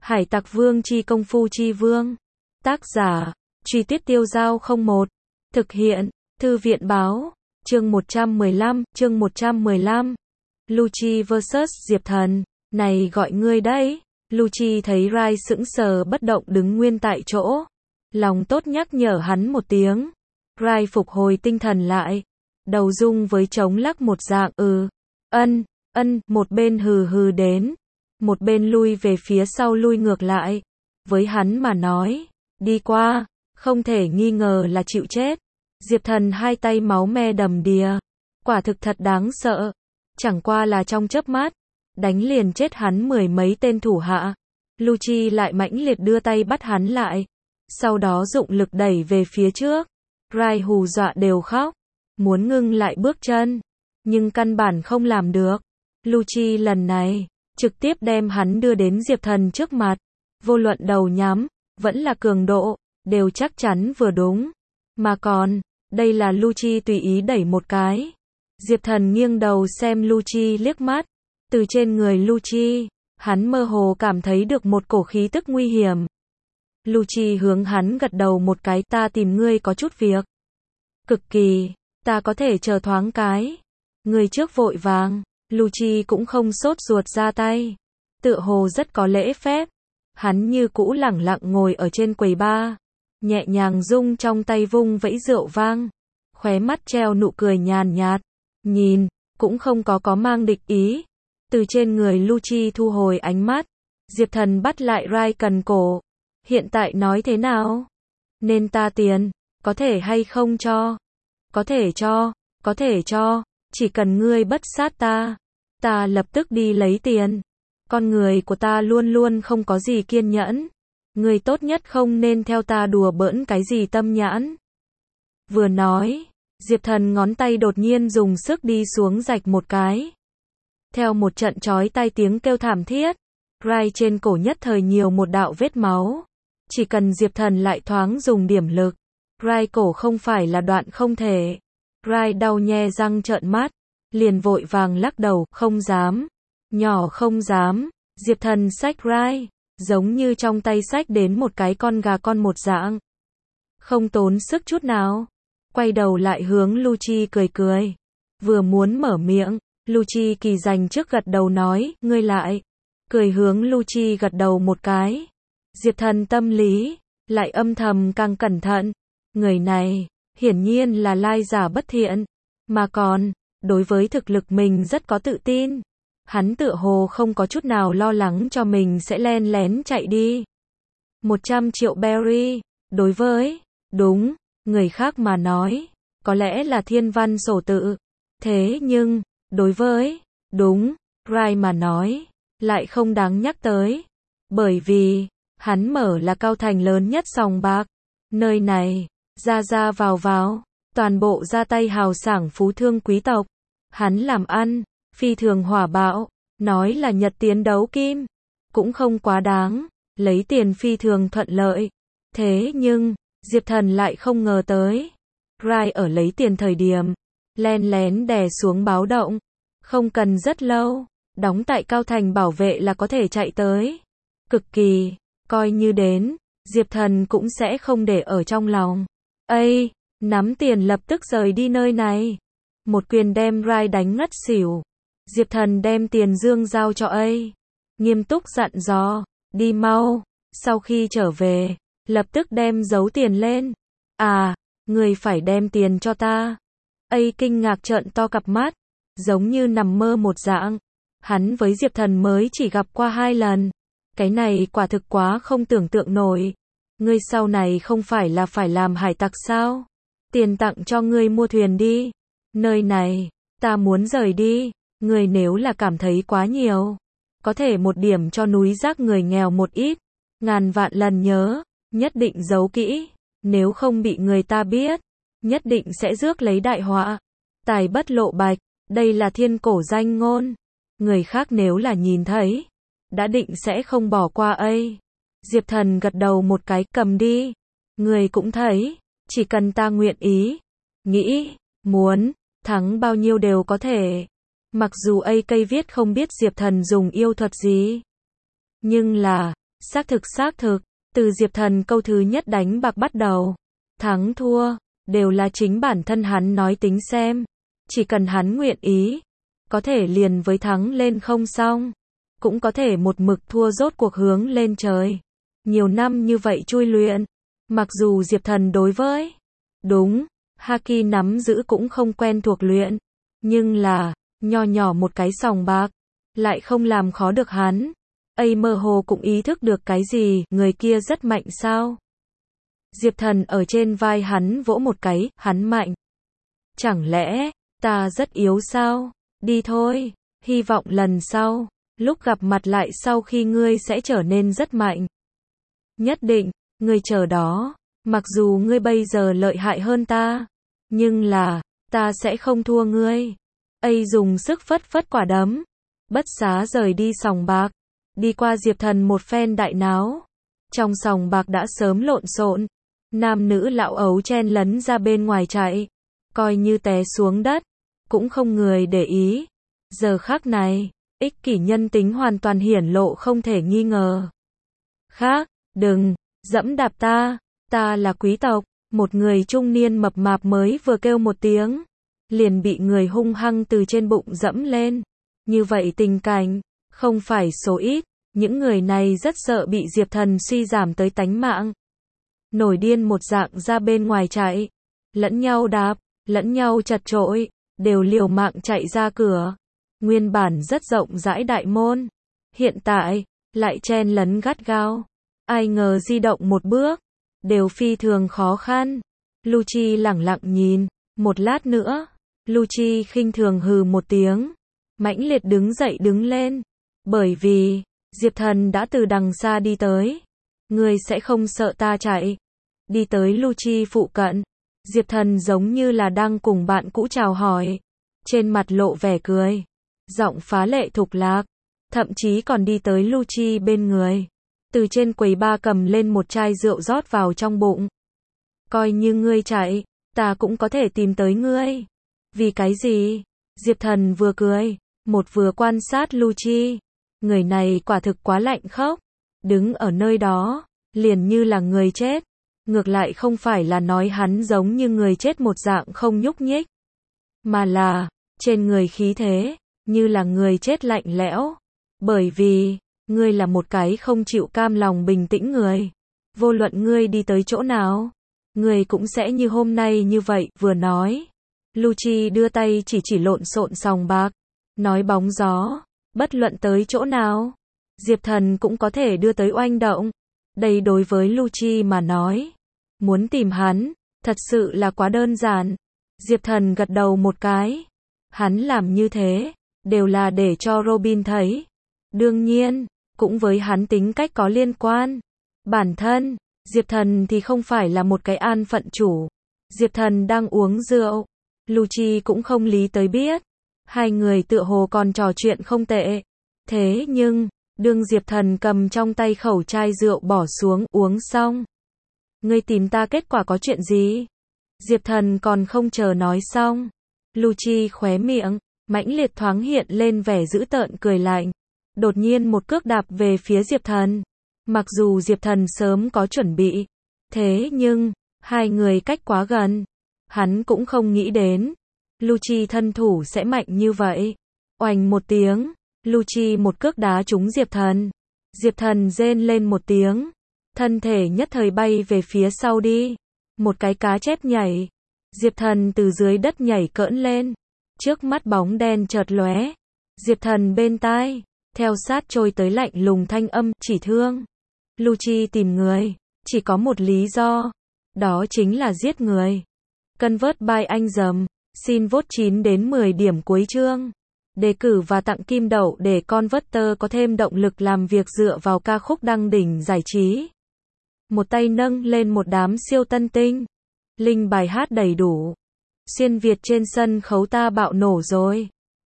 Hải Tặc Vương chi công phu chi vương. Tác giả, Truy Tuyết Tiêu Dao 01. Thực hiện, Thư viện báo. Chương 115. Lucci vs Diệp Thần. Này gọi ngươi đấy. Lucci thấy Rai sững sờ bất động đứng nguyên tại chỗ. Lòng tốt nhắc nhở hắn một tiếng. Rai phục hồi tinh thần lại. Đầu rung với trống lắc một dạng một bên hừ hừ đến. Một bên lui về phía sau lui ngược lại. Với hắn mà nói, đi qua, không thể nghi ngờ là chịu chết. Diệp Thần hai tay máu me đầm đìa. Quả thực thật đáng sợ. Chẳng qua là trong chớp mắt, đánh liền chết hắn mười mấy tên thủ hạ. Lucci lại mãnh liệt đưa tay bắt hắn lại. Sau đó dụng lực đẩy về phía trước. Rai hù dọa đều khóc. Muốn ngưng lại bước chân. Nhưng căn bản không làm được. Lucci lần này trực tiếp đem hắn đưa đến Diệp Thần trước mặt. Vô luận đầu nhắm, vẫn là cường độ, đều chắc chắn vừa đúng. Mà còn, đây là Lucci tùy ý đẩy một cái. Diệp Thần nghiêng đầu xem Lucci liếc mắt. Từ trên người Lucci, hắn mơ hồ cảm thấy được một cổ khí tức nguy hiểm. Lucci hướng hắn gật đầu một cái, ta tìm ngươi có chút việc. Cực kỳ, ta có thể chờ thoáng cái. Người trước vội vàng. Lucci cũng không sốt ruột ra tay. Tựa hồ rất có lễ phép. Hắn như cũ lẳng lặng ngồi ở trên quầy bar. Nhẹ nhàng rung trong tay vung vẫy rượu vang. Khóe mắt treo nụ cười nhàn nhạt. Nhìn, cũng không có mang địch ý. Từ trên người Lucci thu hồi ánh mắt. Diệp Thần bắt lại Rai cần cổ. Hiện tại nói thế nào? Nên ta tiền, có thể hay không cho? Có thể cho. Chỉ cần ngươi bất sát ta. Ta lập tức đi lấy tiền. Con người của ta luôn luôn không có gì kiên nhẫn. Ngươi tốt nhất không nên theo ta đùa bỡn cái gì tâm nhãn. Vừa nói, Diệp Thần ngón tay đột nhiên dùng sức đi xuống rạch một cái. Theo một trận chói tai tiếng kêu thảm thiết, Rai trên cổ nhất thời nhiều một đạo vết máu. Chỉ cần Diệp Thần lại thoáng dùng điểm lực, Rai cổ không phải là đoạn không thể. Rai đau nhe răng trợn mắt, liền vội vàng lắc đầu, không dám. Nhỏ không dám. Diệp Thần xách Rai, giống như trong tay xách đến một cái con gà con một dạng. Không tốn sức chút nào. Quay đầu lại hướng Lucci cười cười. Vừa muốn mở miệng, Lucci kỳ dành trước gật đầu nói, ngươi lại. Cười hướng Lucci gật đầu một cái. Diệp Thần tâm lý, lại âm thầm càng cẩn thận. Người này, hiển nhiên là lai giả bất thiện. Mà còn, đối với thực lực mình rất có tự tin. Hắn tựa hồ không có chút nào lo lắng cho mình sẽ len lén chạy đi. 100 triệu berry, đối với, đúng, người khác mà nói, có lẽ là thiên văn sổ tự. Thế nhưng, đối với, đúng, Rai mà nói, lại không đáng nhắc tới. Bởi vì, hắn mở là Cao Thành lớn nhất sòng bạc. Nơi này, ra vào, toàn bộ ra tay hào sảng phú thương quý tộc. Hắn làm ăn, phi thường hỏa bạo, nói là nhật tiến đấu kim, cũng không quá đáng, lấy tiền phi thường thuận lợi. Thế nhưng, Diệp Thần lại không ngờ tới. Rai ở lấy tiền thời điểm, len lén đè xuống báo động, không cần rất lâu, đóng tại Cao Thành bảo vệ là có thể chạy tới. Cực kỳ, coi như đến, Diệp Thần cũng sẽ không để ở trong lòng. Nắm tiền lập tức rời đi nơi này. Một quyền đem Rai đánh ngất xỉu. Diệp Thần đem tiền dương giao cho nghiêm túc dặn dò, đi mau, sau khi trở về, lập tức đem giấu tiền lên. Người phải đem tiền cho ta. Kinh ngạc trợn to cặp mắt, giống như nằm mơ một dạng. Hắn với Diệp Thần mới chỉ gặp qua 2 lần. Cái này quả thực quá không tưởng tượng nổi. Ngươi sau này không phải là phải làm hải tặc sao? Tiền tặng cho ngươi mua thuyền đi. Nơi này, ta muốn rời đi. Ngươi nếu là cảm thấy quá nhiều, có thể một điểm cho núi rác người nghèo một ít. Ngàn vạn lần nhớ, nhất định giấu kỹ. Nếu không bị người ta biết, nhất định sẽ rước lấy đại họa. Tài bất lộ bạch, đây là thiên cổ danh ngôn. Người khác nếu là nhìn thấy, đã định sẽ không bỏ qua. Diệp Thần gật đầu một cái, cầm đi. Người cũng thấy, chỉ cần ta nguyện ý, nghĩ, muốn, thắng bao nhiêu đều có thể. Mặc dù cây viết không biết Diệp Thần dùng yêu thuật gì, nhưng là, Xác thực, từ Diệp Thần câu thứ nhất đánh bạc bắt đầu. Thắng thua, đều là chính bản thân hắn nói tính xem. Chỉ cần hắn nguyện ý, có thể liền với thắng lên không xong. Cũng có thể một mực thua rốt cuộc hướng lên trời. Nhiều năm như vậy chui luyện. Mặc dù Diệp Thần đối với đúng, Haki nắm giữ cũng không quen thuộc luyện. Nhưng là, nho nhỏ một cái sòng bạc, lại không làm khó được hắn. Mơ hồ cũng ý thức được cái gì, người kia rất mạnh sao? Diệp Thần ở trên vai hắn vỗ một cái, hắn mạnh. Chẳng lẽ, ta rất yếu sao? Đi thôi, hy vọng lần sau, lúc gặp mặt lại sau khi ngươi sẽ trở nên rất mạnh. Nhất định, ngươi chờ đó, mặc dù ngươi bây giờ lợi hại hơn ta, nhưng là, ta sẽ không thua ngươi. Dùng sức phất phất quả đấm, bất xá rời đi sòng bạc, đi qua Diệp Thần một phen đại náo. Trong sòng bạc đã sớm lộn xộn, nam nữ lão ấu chen lấn ra bên ngoài chạy, coi như té xuống đất, cũng không người để ý. Giờ khắc này, ích kỷ nhân tính hoàn toàn hiển lộ không thể nghi ngờ. Khác, đừng, dẫm đạp ta là quý tộc, một người trung niên mập mạp mới vừa kêu một tiếng, liền bị người hung hăng từ trên bụng dẫm lên. Như vậy tình cảnh, không phải số ít, những người này rất sợ bị Diệp Thần suy giảm tới tánh mạng. Nổi điên một dạng ra bên ngoài chạy, lẫn nhau đạp, lẫn nhau chật chội, đều liều mạng chạy ra cửa. Nguyên bản rất rộng rãi đại môn, hiện tại, lại chen lấn gắt gao. Ai ngờ di động một bước, đều phi thường khó khăn. Lucci lẳng lặng nhìn, một lát nữa, Lucci khinh thường hừ một tiếng, mãnh liệt đứng dậy đứng lên, bởi vì, Diệp Thần đã từ đằng xa đi tới. Ngươi sẽ không sợ ta chạy. Đi tới Lucci phụ cận, Diệp Thần giống như là đang cùng bạn cũ chào hỏi, trên mặt lộ vẻ cười, giọng phá lệ thục lạc, thậm chí còn đi tới Lucci bên người, từ trên quầy bar cầm lên một chai rượu rót vào trong bụng. Coi như ngươi chạy, ta cũng có thể tìm tới ngươi. Vì cái gì? Diệp Thần vừa cười, một vừa quan sát Lucci. Người này quả thực quá lạnh khốc, đứng ở nơi đó, liền như là người chết. Ngược lại không phải là nói hắn giống như người chết một dạng không nhúc nhích, mà là, trên người khí thế, như là người chết lạnh lẽo. Bởi vì, ngươi là một cái không chịu cam lòng bình tĩnh người. Vô luận ngươi đi tới chỗ nào, ngươi cũng sẽ như hôm nay như vậy, vừa nói. Lucci đưa tay chỉ lộn xộn sòng bạc, nói bóng gió, bất luận tới chỗ nào, Diệp Thần cũng có thể đưa tới oanh động. Đây đối với Lucci mà nói, muốn tìm hắn, thật sự là quá đơn giản. Diệp Thần gật đầu một cái. Hắn làm như thế, đều là để cho Robin thấy. Đương nhiên, cũng với hắn tính cách có liên quan. Bản thân, Diệp Thần thì không phải là một cái an phận chủ. Diệp Thần đang uống rượu, Lucci cũng không lý tới biết. Hai người tựa hồ còn trò chuyện không tệ. Thế nhưng, đương Diệp Thần cầm trong tay khẩu chai rượu bỏ xuống, uống xong. Ngươi tìm ta kết quả có chuyện gì? Diệp Thần còn không chờ nói xong. Lucci khóe miệng, mãnh liệt thoáng hiện lên vẻ dữ tợn cười lạnh. Đột nhiên một cước đạp về phía Diệp Thần. Mặc dù Diệp Thần sớm có chuẩn bị. Thế nhưng, hai người cách quá gần. Hắn cũng không nghĩ đến. Lucci thân thủ sẽ mạnh như vậy. Oành một tiếng, Lucci một cước đá trúng Diệp Thần. Diệp Thần rên lên một tiếng. Thân thể nhất thời bay về phía sau đi. Một cái cá chép nhảy. Diệp Thần từ dưới đất nhảy cỡn lên. Trước mắt bóng đen chợt lóe. Diệp Thần bên tai, theo sát trôi tới lạnh lùng thanh âm, chỉ thương. Lucci tìm người, chỉ có một lý do. Đó chính là giết người. Convert by anh dầm. Xin vote 9 đến 10 điểm cuối chương. Đề cử và tặng kim đậu để Converter có thêm động lực làm việc dựa vào ca khúc đăng đỉnh giải trí. Một tay nâng lên một đám siêu tân tinh. Link bài hát đầy đủ. Xuyên Việt trên sân khấu ta bạo nổ rồi.